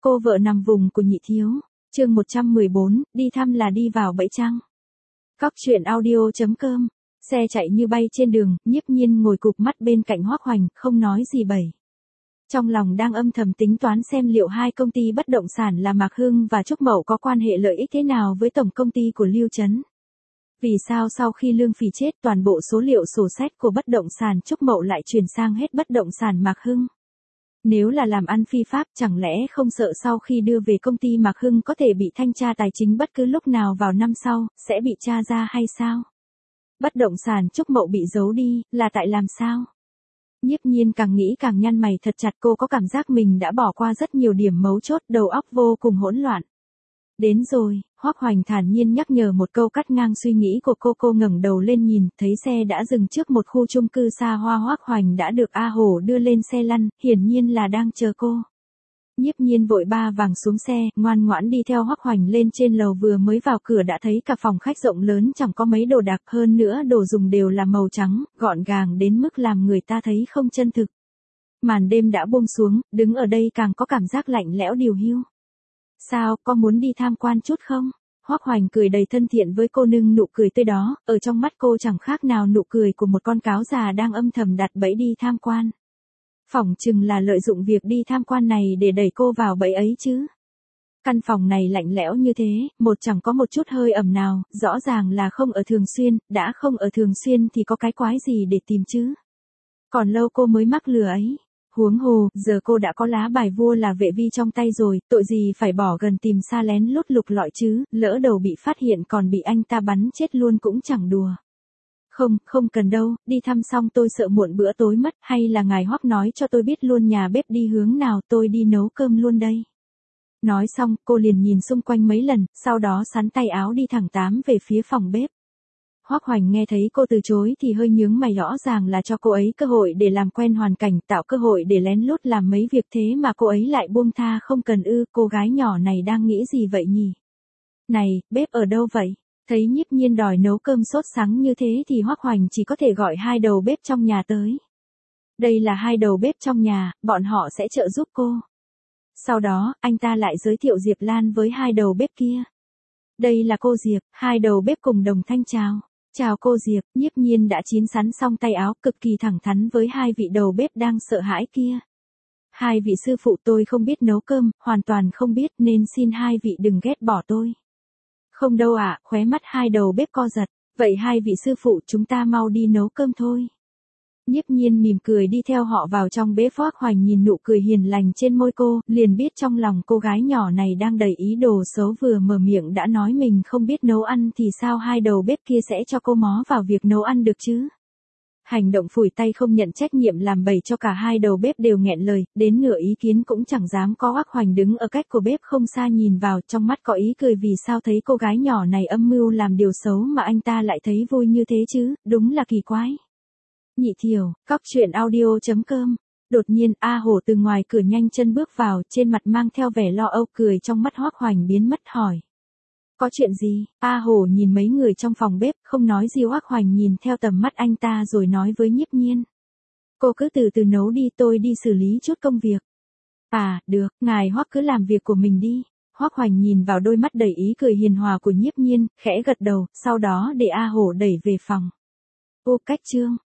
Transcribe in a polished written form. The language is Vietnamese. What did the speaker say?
Cô vợ nằm vùng của Nhị Thiếu. Chương 114, đi thăm là đi vào bẫy trăng. Cóc truyện audio.com. Xe chạy như bay trên đường, Nhiếp Nhiên ngồi cụp mắt bên cạnh Hoắc Hoành, không nói gì bẩy. Trong lòng đang âm thầm tính toán xem liệu hai công ty bất động sản là Mạc Hưng và Trúc Mậu có quan hệ lợi ích thế nào với tổng công ty của Lưu Trấn. Vì sao sau khi Lương Phỉ chết toàn bộ số liệu sổ sách của bất động sản Trúc Mậu lại chuyển sang hết bất động sản Mạc Hưng? Nếu là làm ăn phi pháp chẳng lẽ không sợ sau khi đưa về công ty Mạc Hưng có thể bị thanh tra tài chính bất cứ lúc nào vào năm sau, sẽ bị tra ra hay sao? Bất động sản Trúc Mậu bị giấu đi, là tại làm sao? Nhiếp Nhiên càng nghĩ càng nhăn mày thật chặt, cô có cảm giác mình đã bỏ qua rất nhiều điểm mấu chốt, đầu óc vô cùng hỗn loạn. Đến rồi, Hoắc Hoành thản nhiên nhắc nhở một câu cắt ngang suy nghĩ của cô ngẩng đầu lên nhìn, thấy xe đã dừng trước một khu chung cư xa hoa. Hoắc Hoành đã được A Hổ đưa lên xe lăn, hiển nhiên là đang chờ cô. Nhiếp Nhiên vội ba vàng xuống xe, ngoan ngoãn đi theo Hoắc Hoành lên trên lầu, vừa mới vào cửa đã thấy cả phòng khách rộng lớn chẳng có mấy đồ đạc, hơn nữa đồ dùng đều là màu trắng, gọn gàng đến mức làm người ta thấy không chân thực. Màn đêm đã buông xuống, đứng ở đây càng có cảm giác lạnh lẽo điều hiu. Sao, có muốn đi tham quan chút không? Hoắc Hoành cười đầy thân thiện với cô, nâng nụ cười tươi đó, ở trong mắt cô chẳng khác nào nụ cười của một con cáo già đang âm thầm đặt bẫy đi tham quan. Phỏng chừng là lợi dụng việc đi tham quan này để đẩy cô vào bẫy ấy chứ. Căn phòng này lạnh lẽo như thế, chẳng có một chút hơi ẩm nào, rõ ràng là không ở thường xuyên, đã không ở thường xuyên thì có cái quái gì để tìm chứ. Còn lâu cô mới mắc lừa ấy. Huống hồ, giờ cô đã có lá bài vua là vệ vi trong tay rồi, tội gì phải bỏ gần tìm xa lén lút lục lọi chứ, lỡ đầu bị phát hiện còn bị anh ta bắn chết luôn cũng chẳng đùa. Không cần đâu, đi thăm xong tôi sợ muộn bữa tối mất, hay là ngài Hoắc nói cho tôi biết luôn nhà bếp đi hướng nào, tôi đi nấu cơm luôn đây. Nói xong, cô liền nhìn xung quanh mấy lần, sau đó xắn tay áo đi thẳng tám về phía phòng bếp. Hoắc Hoành nghe thấy cô từ chối thì hơi nhướng mày, rõ ràng là cho cô ấy cơ hội để làm quen hoàn cảnh, tạo cơ hội để lén lút làm mấy việc, thế mà cô ấy lại buông tha không cần ư, cô gái nhỏ này đang nghĩ gì vậy nhỉ? Này, bếp ở đâu vậy? Thấy Nhiếp Nhiên đòi nấu cơm sốt sắng như thế thì Hoắc Hoành chỉ có thể gọi hai đầu bếp trong nhà tới. Đây là hai đầu bếp trong nhà, bọn họ sẽ trợ giúp cô. Sau đó, anh ta lại giới thiệu Diệp Lan với hai đầu bếp kia. Đây là cô Diệp, hai đầu bếp cùng đồng thanh chào. Chào cô Diệp. Nhiếp Nhiên đã chín sắn xong tay áo, cực kỳ thẳng thắn với hai vị đầu bếp đang sợ hãi kia. Hai vị sư phụ, tôi không biết nấu cơm, hoàn toàn không biết, nên xin hai vị đừng ghét bỏ tôi. Không đâu ạ, khóe mắt hai đầu bếp co giật. Vậy hai vị sư phụ, chúng ta mau đi nấu cơm thôi. Nhiếp Nhiên mỉm cười đi theo họ vào trong bếp. Hoắc Hoành nhìn nụ cười hiền lành trên môi cô, liền biết trong lòng cô gái nhỏ này đang đầy ý đồ xấu, vừa mở miệng đã nói mình không biết nấu ăn thì sao hai đầu bếp kia sẽ cho cô mó vào việc nấu ăn được chứ. Hành động phủi tay không nhận trách nhiệm làm bầy cho cả hai đầu bếp đều nghẹn lời, đến nửa ý kiến cũng chẳng dám có. Hoắc Hoành đứng ở cách của bếp không xa nhìn vào, trong mắt có ý cười, vì sao thấy cô gái nhỏ này âm mưu làm điều xấu mà anh ta lại thấy vui như thế chứ, đúng là kỳ quái. Nhị Thiểu, Cóc truyện audio.com. Đột nhiên A Hổ từ ngoài cửa nhanh chân bước vào, trên mặt mang theo vẻ lo âu, cười trong mắt Hoắc Hoành biến mất, hỏi. Có chuyện gì? A Hổ nhìn mấy người trong phòng bếp, không nói gì. Hoắc Hoành nhìn theo tầm mắt anh ta rồi nói với Nhiếp Nhiên. Cô cứ từ từ nấu đi, tôi đi xử lý chút công việc. À, được, ngài Hoắc cứ làm việc của mình đi. Hoắc Hoành nhìn vào đôi mắt đầy ý cười hiền hòa của Nhiếp Nhiên, khẽ gật đầu, sau đó để A Hổ đẩy về phòng. Ô cách chương.